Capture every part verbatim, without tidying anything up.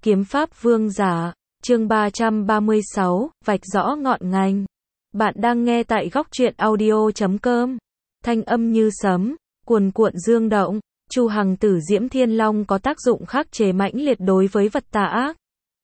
Kiếm pháp vương giả, chương ba trăm ba mươi sáu, vạch rõ ngọn ngành. Bạn đang nghe tại góc truyện audio chấm com. Thanh âm như sấm, cuồn cuộn dương động, Chu Hằng Tử Diễm Thiên Long có tác dụng khắc chế mãnh liệt đối với vật tà ác.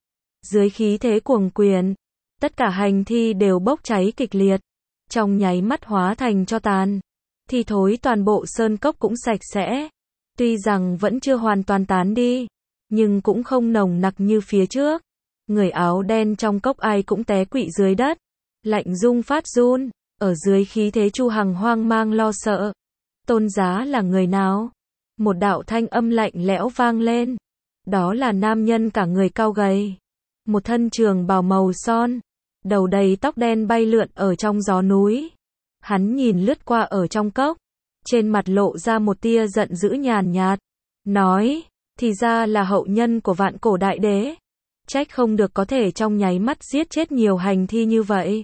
Dưới khí thế cuồng quyền, tất cả hành thi đều bốc cháy kịch liệt, trong nháy mắt hóa thành tro tàn. Thi thối toàn bộ sơn cốc cũng sạch sẽ. Tuy rằng vẫn chưa hoàn toàn tán đi, nhưng cũng không nồng nặc như phía trước. Người áo đen trong cốc ai cũng té quỵ dưới đất, lạnh rung phát run, ở dưới khí thế Chu Hằng hoang mang lo sợ. Tôn giá là người nào? Một đạo thanh âm lạnh lẽo vang lên. Đó là nam nhân cả người cao gầy, một thân trường bào màu son, đầu đầy tóc đen bay lượn ở trong gió núi. Hắn nhìn lướt qua ở trong cốc, trên mặt lộ ra một tia giận dữ nhàn nhạt, nói, thì ra là hậu nhân của vạn cổ đại đế. Trách không được có thể trong nháy mắt giết chết nhiều hành thi như vậy.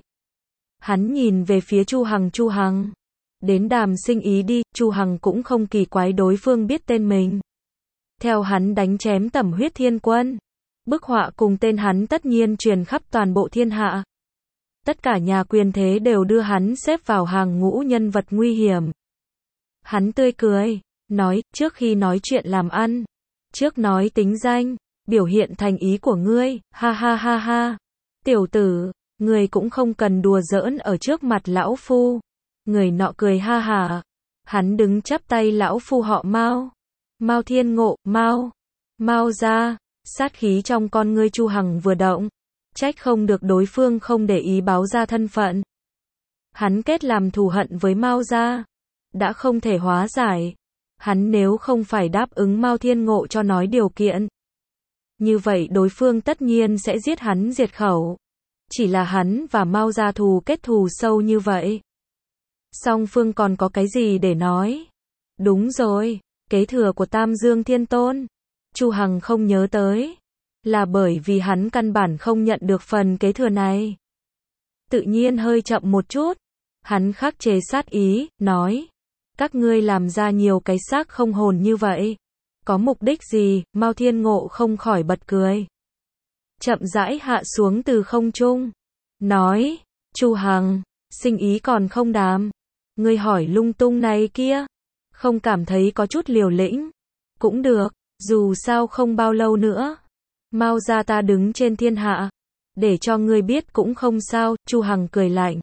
Hắn nhìn về phía Chu Hằng. Chu Hằng, đến đàm sinh ý đi. Chu Hằng cũng không kỳ quái đối phương biết tên mình. Theo hắn đánh chém Tẩm Huyết Thiên Quân, bức họa cùng tên hắn tất nhiên truyền khắp toàn bộ thiên hạ. Tất cả nhà quyền thế đều đưa hắn xếp vào hàng ngũ nhân vật nguy hiểm. Hắn tươi cười, nói, trước khi nói chuyện làm ăn, trước nói tính danh, biểu hiện thành ý của ngươi, ha ha ha ha. Tiểu tử, ngươi cũng không cần đùa giỡn ở trước mặt lão phu. Người nọ cười ha hả. Hắn đứng chắp tay, lão phu họ Mao. Mao Thiên Ngộ, Mao. Mao gia. Sát khí trong con ngươi Chu Hằng vừa động. Trách không được đối phương không để ý báo ra thân phận. Hắn kết làm thù hận với Mao gia, đã không thể hóa giải. Hắn nếu không phải đáp ứng Mao Thiên Ngộ cho nói điều kiện, như vậy đối phương tất nhiên sẽ giết hắn diệt khẩu. Chỉ là hắn và Mao gia thù kết thù sâu như vậy, song phương còn có cái gì để nói? Đúng rồi, kế thừa của Tam Dương Thiên Tôn. Chu Hằng không nhớ tới, là bởi vì hắn căn bản không nhận được phần kế thừa này. Tự nhiên hơi chậm một chút. Hắn khắc chế sát ý, nói, các ngươi làm ra nhiều cái xác không hồn như vậy, có mục đích gì? Mao Thiên Ngộ không khỏi bật cười, chậm rãi hạ xuống từ không trung, nói, Chu Hằng, sinh ý còn không đàm, ngươi hỏi lung tung này kia, không cảm thấy có chút liều lĩnh? Cũng được, dù sao không bao lâu nữa, Mao gia ta đứng trên thiên hạ, để cho ngươi biết cũng không sao. Chu Hằng cười lạnh.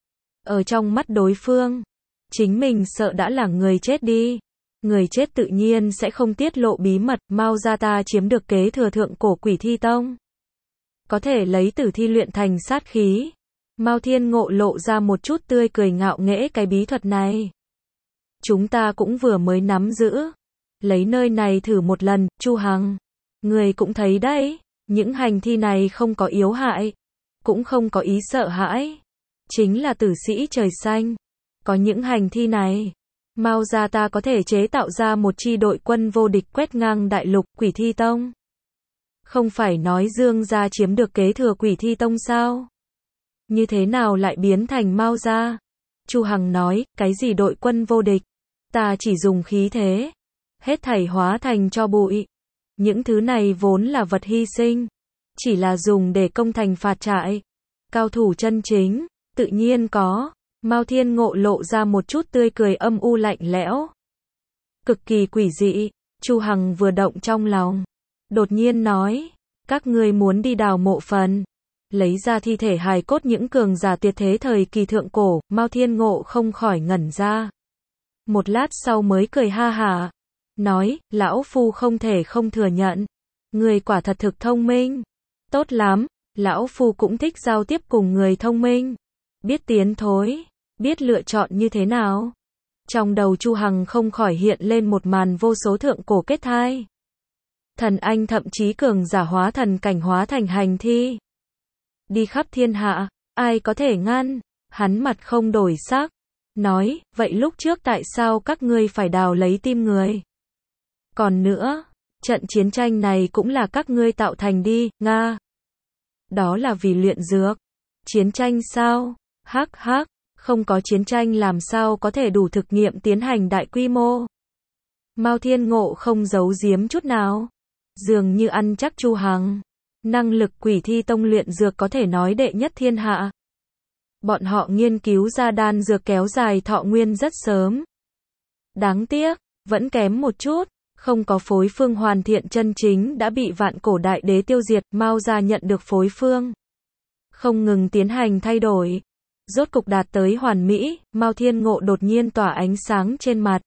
Ở trong mắt đối phương, chính mình sợ đã là người chết đi. Người chết tự nhiên sẽ không tiết lộ bí mật. Mao gia ta chiếm được kế thừa thượng cổ Quỷ Thi Tông, có thể lấy tử thi luyện thành sát khí. Mao Thiên Ngộ lộ ra một chút tươi cười ngạo nghễ, cái bí thuật này chúng ta cũng vừa mới nắm giữ, lấy nơi này thử một lần. Chu Hằng, người cũng thấy đấy, những hành thi này không có yếu hại, cũng không có ý sợ hãi, chính là tử sĩ trời xanh. Có những hành thi này, Mao gia ta có thể chế tạo ra một chi đội quân vô địch quét ngang đại lục. Quỷ Thi Tông, không phải nói Dương gia chiếm được kế thừa Quỷ Thi Tông sao? Như thế nào lại biến thành Mao gia? Chu Hằng nói, cái gì đội quân vô địch? Ta chỉ dùng khí thế, hết thảy hóa thành tro bụi. Những thứ này vốn là vật hy sinh, chỉ là dùng để công thành phạt trại. Cao thủ chân chính, tự nhiên có. Mao Thiên Ngộ lộ ra một chút tươi cười âm u lạnh lẽo, cực kỳ quỷ dị. Chu Hằng vừa động trong lòng, đột nhiên nói, các ngươi muốn đi đào mộ phần, lấy ra thi thể hài cốt những cường giả tuyệt thế thời kỳ thượng cổ. Mao Thiên Ngộ không khỏi ngẩn ra, một lát sau mới cười ha hả, nói, lão phu không thể không thừa nhận, người quả thật thực thông minh. Tốt lắm, lão phu cũng thích giao tiếp cùng người thông minh, biết tiến thối, biết lựa chọn như thế nào. Trong đầu Chu Hằng không khỏi hiện lên một màn vô số thượng cổ kết thai, thần anh thậm chí cường giả hóa thần cảnh hóa thành hành thi, đi khắp thiên hạ, ai có thể ngăn? Hắn mặt không đổi sắc, nói, vậy lúc trước tại sao các ngươi phải đào lấy tim người? Còn nữa, trận chiến tranh này cũng là các ngươi tạo thành đi, Nga. Đó là vì luyện dược. Chiến tranh sao? Hắc hắc, không có chiến tranh làm sao có thể đủ thực nghiệm tiến hành đại quy mô. Mao Thiên Ngộ không giấu giếm chút nào. dường như ăn chắc Chu Hằng. Năng lực Quỷ Thi Tông luyện dược có thể nói đệ nhất thiên hạ. Bọn họ nghiên cứu ra đan dược kéo dài thọ nguyên rất sớm. Đáng tiếc, vẫn kém một chút, không có phối phương hoàn thiện chân chính đã bị Vạn Cổ Đại Đế tiêu diệt, Mao gia nhận được phối phương. Không ngừng tiến hành thay đổi. Rốt cục đạt tới hoàn mỹ, Mao Thiên Ngộ đột nhiên tỏa ánh sáng trên mặt.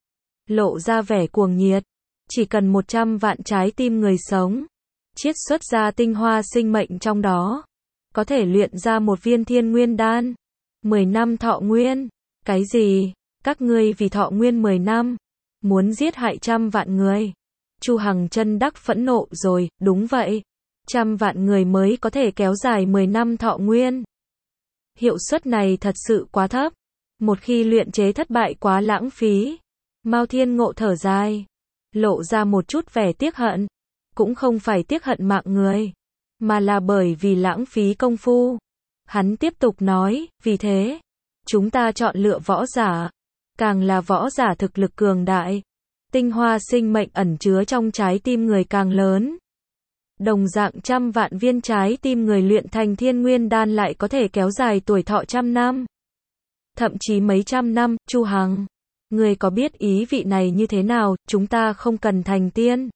Lộ ra vẻ cuồng nhiệt. Chỉ cần một trăm vạn trái tim người sống. Chiết xuất ra tinh hoa sinh mệnh trong đó. Có thể luyện ra một viên thiên nguyên đan. mười năm thọ nguyên. Cái gì? Các ngươi vì thọ nguyên mười năm. Muốn giết hại trăm vạn người. Chu Hằng chân đắc phẫn nộ rồi, đúng vậy. Trăm vạn người mới có thể kéo dài mười năm thọ nguyên. Hiệu suất này thật sự quá thấp. Một khi luyện chế thất bại quá lãng phí. Mao Thiên Ngộ thở dài. Lộ ra một chút vẻ tiếc hận. Cũng không phải tiếc hận mạng người. Mà là bởi vì lãng phí công phu. Hắn tiếp tục nói, vì thế. Chúng ta chọn lựa võ giả. Càng là võ giả thực lực cường đại. Tinh hoa sinh mệnh ẩn chứa trong trái tim người càng lớn. Đồng dạng trăm vạn viên trái tim người luyện thành thiên nguyên đan lại có thể kéo dài tuổi thọ trăm năm. Thậm chí mấy trăm năm, Chu Hằng. Người có biết ý vị này như thế nào, chúng ta không cần thành tiên.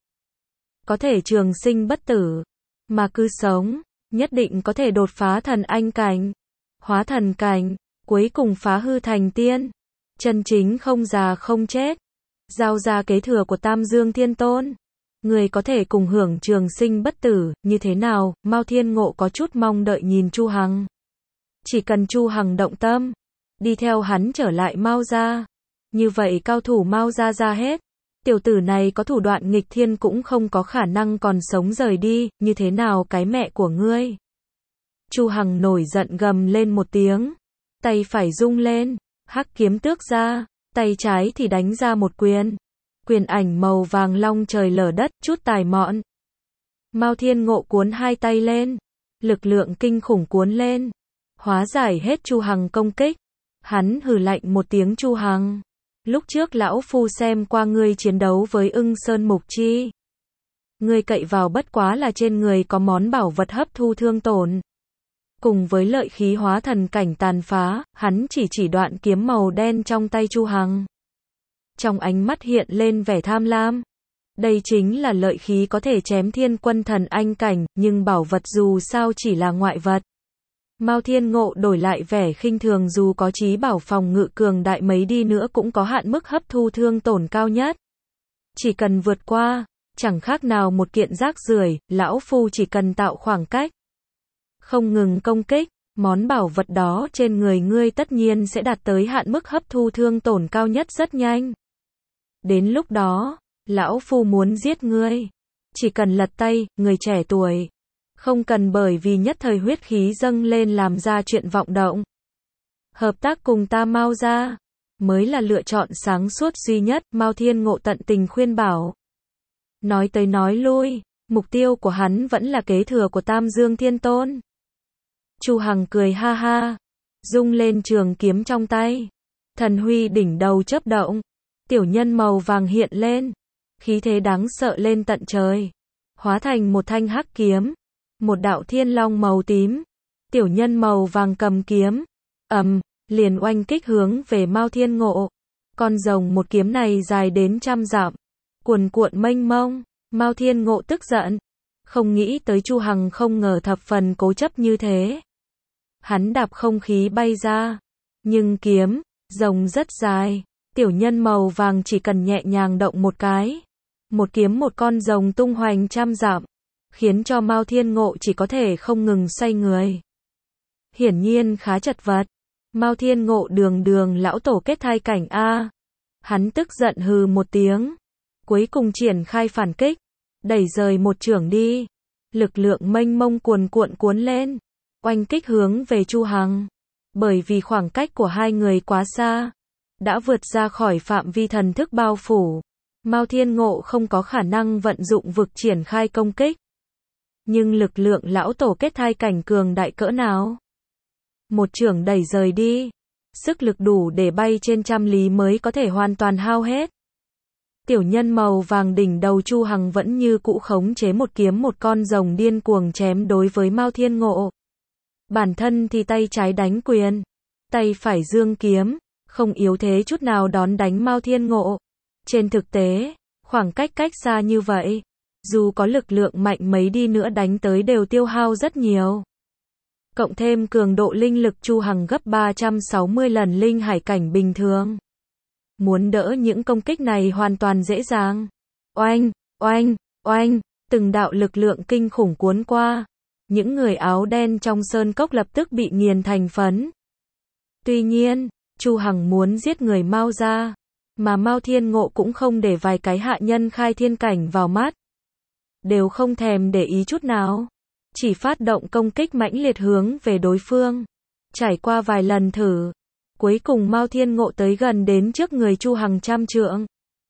Có thể trường sinh bất tử. Mà cứ sống, nhất định có thể đột phá thần anh cảnh. Hóa thần cảnh, cuối cùng phá hư thành tiên. Chân chính không già không chết. Giao ra kế thừa của Tam Dương Thiên Tôn. Người có thể cùng hưởng trường sinh bất tử, như thế nào? Mao Thiên Ngộ có chút mong đợi nhìn Chu Hằng. Chỉ cần Chu Hằng động tâm, đi theo hắn trở lại Mao gia. Như vậy cao thủ Mao gia ra hết. Tiểu tử này có thủ đoạn nghịch thiên cũng không có khả năng còn sống rời đi, như thế nào cái mẹ của ngươi? Chu Hằng nổi giận gầm lên một tiếng. Tay phải rung lên, hắc kiếm tước ra, tay trái thì đánh ra một quyền. Quyền ảnh màu vàng long trời lở đất, chút tài mọn. Mao Thiên Ngộ cuốn hai tay lên. Lực lượng kinh khủng cuốn lên. Hóa giải hết Chu Hằng công kích. Hắn hừ lạnh một tiếng Chu Hằng. Lúc trước lão phu xem qua ngươi chiến đấu với Ưng Sơn Mục Chi. Ngươi cậy vào bất quá là trên người có món bảo vật hấp thu thương tổn. Cùng với lợi khí hóa thần cảnh tàn phá, hắn chỉ chỉ đoạn kiếm màu đen trong tay Chu Hằng. Trong ánh mắt hiện lên vẻ tham lam. Đây chính là lợi khí có thể chém thiên quân thần anh cảnh, nhưng bảo vật dù sao chỉ là ngoại vật. Mao Thiên Ngộ đổi lại vẻ khinh thường, dù có chí bảo phòng ngự cường đại mấy đi nữa cũng có hạn mức hấp thu thương tổn cao nhất. Chỉ cần vượt qua, chẳng khác nào một kiện rác rưởi, lão phu chỉ cần tạo khoảng cách. Không ngừng công kích, món bảo vật đó trên người ngươi tất nhiên sẽ đạt tới hạn mức hấp thu thương tổn cao nhất rất nhanh. Đến lúc đó, lão phu muốn giết ngươi. Chỉ cần lật tay, người trẻ tuổi. Không cần bởi vì nhất thời huyết khí dâng lên làm ra chuyện vọng động. Hợp tác cùng ta Mao gia mới là lựa chọn sáng suốt duy nhất, Mao Thiên Ngộ tận tình khuyên bảo. Nói tới nói lui, mục tiêu của hắn vẫn là kế thừa của Tam Dương Thiên Tôn. Chu Hằng cười ha ha, rung lên trường kiếm trong tay. Thần huy đỉnh đầu chớp động, tiểu nhân màu vàng hiện lên, khí thế đáng sợ lên tận trời, hóa thành một thanh hắc kiếm, một đạo thiên long màu tím. Tiểu nhân màu vàng cầm kiếm, ầm, liền oanh kích hướng về Mao Thiên Ngộ. Con rồng một kiếm này dài đến trăm dặm, cuồn cuộn mênh mông. Mao Thiên Ngộ tức giận, không nghĩ tới Chu Hằng không ngờ thập phần cố chấp như thế. Hắn đạp không khí bay ra, nhưng kiếm rồng rất dài, tiểu nhân màu vàng chỉ cần nhẹ nhàng động một cái, một kiếm một con rồng tung hoành trăm dặm, khiến cho Mao Thiên Ngộ chỉ có thể không ngừng xoay người. Hiển nhiên khá chật vật. Mao Thiên Ngộ đường đường lão tổ kết thai cảnh a. Hắn tức giận hừ một tiếng, cuối cùng triển khai phản kích, đẩy rời một chưởng đi. Lực lượng mênh mông cuồn cuộn cuốn lên, oanh kích hướng về Chu Hằng. Bởi vì khoảng cách của hai người quá xa, đã vượt ra khỏi phạm vi thần thức bao phủ. Mao Thiên Ngộ không có khả năng vận dụng vực triển khai công kích. Nhưng lực lượng lão tổ kết thai cảnh cường đại cỡ nào? Một chưởng đẩy rời đi, sức lực đủ để bay trên trăm lý mới có thể hoàn toàn hao hết. Tiểu nhân màu vàng đỉnh đầu Chu Hằng vẫn như cũ khống chế một kiếm một con rồng điên cuồng chém đối với Mao Thiên Ngộ. Bản thân thì tay trái đánh quyền, tay phải giương kiếm, không yếu thế chút nào đón đánh Mao Thiên Ngộ. Trên thực tế, khoảng cách cách xa như vậy, dù có lực lượng mạnh mấy đi nữa đánh tới đều tiêu hao rất nhiều. Cộng thêm cường độ linh lực Chu Hằng gấp ba trăm sáu mươi lần linh hải cảnh bình thường. Muốn đỡ những công kích này hoàn toàn dễ dàng. Oanh, oanh, oanh, từng đạo lực lượng kinh khủng cuốn qua. Những người áo đen trong sơn cốc lập tức bị nghiền thành phấn. Tuy nhiên, Chu Hằng muốn giết người Mao ra, mà Mao Thiên Ngộ cũng không để vài cái hạ nhân khai thiên cảnh vào mắt. Đều không thèm để ý chút nào. Chỉ phát động công kích mãnh liệt hướng về đối phương. Trải qua vài lần thử, cuối cùng Mao Thiên Ngộ tới gần đến trước người Chu Hằng trăm trượng.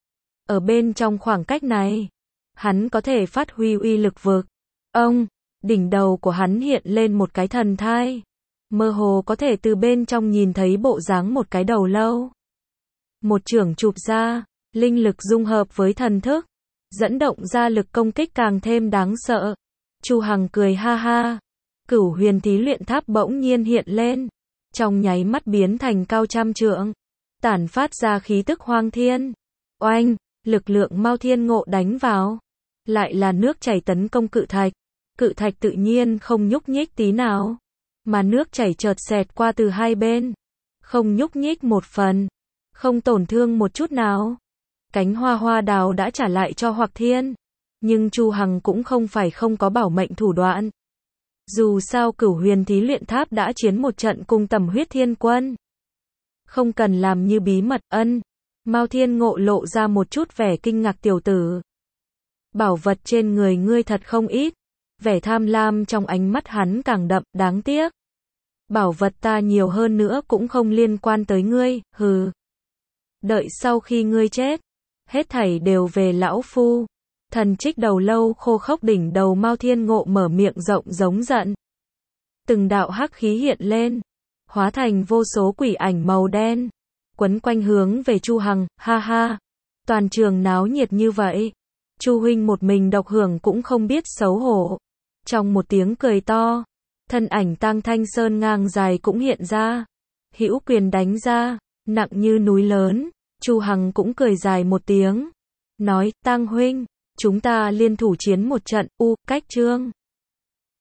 Ở bên trong khoảng cách này, hắn có thể phát huy uy lực vực. Ông, đỉnh đầu của hắn hiện lên một cái thần thai. Mơ hồ có thể từ bên trong nhìn thấy bộ dáng một cái đầu lâu. Một chưởng chụp ra, linh lực dung hợp với thần thức, dẫn động ra lực công kích càng thêm đáng sợ. Chu Hằng cười ha ha. Cửu huyền thí luyện tháp bỗng nhiên hiện lên. Trong nháy mắt biến thành cao trăm trượng. Tản phát ra khí tức hoang thiên. Oanh, lực lượng Mao Thiên Ngộ đánh vào. Lại là nước chảy tấn công cự thạch. Cự thạch tự nhiên không nhúc nhích tí nào. Mà nước chảy chợt xẹt qua từ hai bên. Không nhúc nhích một phần. Không tổn thương một chút nào. Cánh hoa hoa đào đã trả lại cho Hoặc Thiên. Nhưng Chu Hằng cũng không phải không có bảo mệnh thủ đoạn. Dù sao cửu huyền thí luyện tháp đã chiến một trận cùng Tầm Huyết Thiên Quân. Không cần làm như bí mật ân. Mao Thiên Ngộ lộ ra một chút vẻ kinh ngạc tiểu tử. Bảo vật trên người ngươi thật không ít. Vẻ tham lam trong ánh mắt hắn càng đậm, đáng tiếc. Bảo vật ta nhiều hơn nữa cũng không liên quan tới ngươi, hừ. Đợi sau khi ngươi chết, hết thảy đều về lão phu. Thần trích đầu lâu khô khốc đỉnh đầu Mao Thiên Ngộ mở miệng rộng giống giận. Từng đạo hắc khí hiện lên, hóa thành vô số quỷ ảnh màu đen, quấn quanh hướng về Chu Hằng, ha ha. Toàn trường náo nhiệt như vậy, Chu huynh một mình độc hưởng cũng không biết xấu hổ. Trong một tiếng cười to, thân ảnh Tang Thanh Sơn ngang dài cũng hiện ra. Hữu quyền đánh ra, nặng như núi lớn. Chu Hằng cũng cười dài một tiếng, nói, Tang huynh, chúng ta liên thủ chiến một trận, u, cách trương.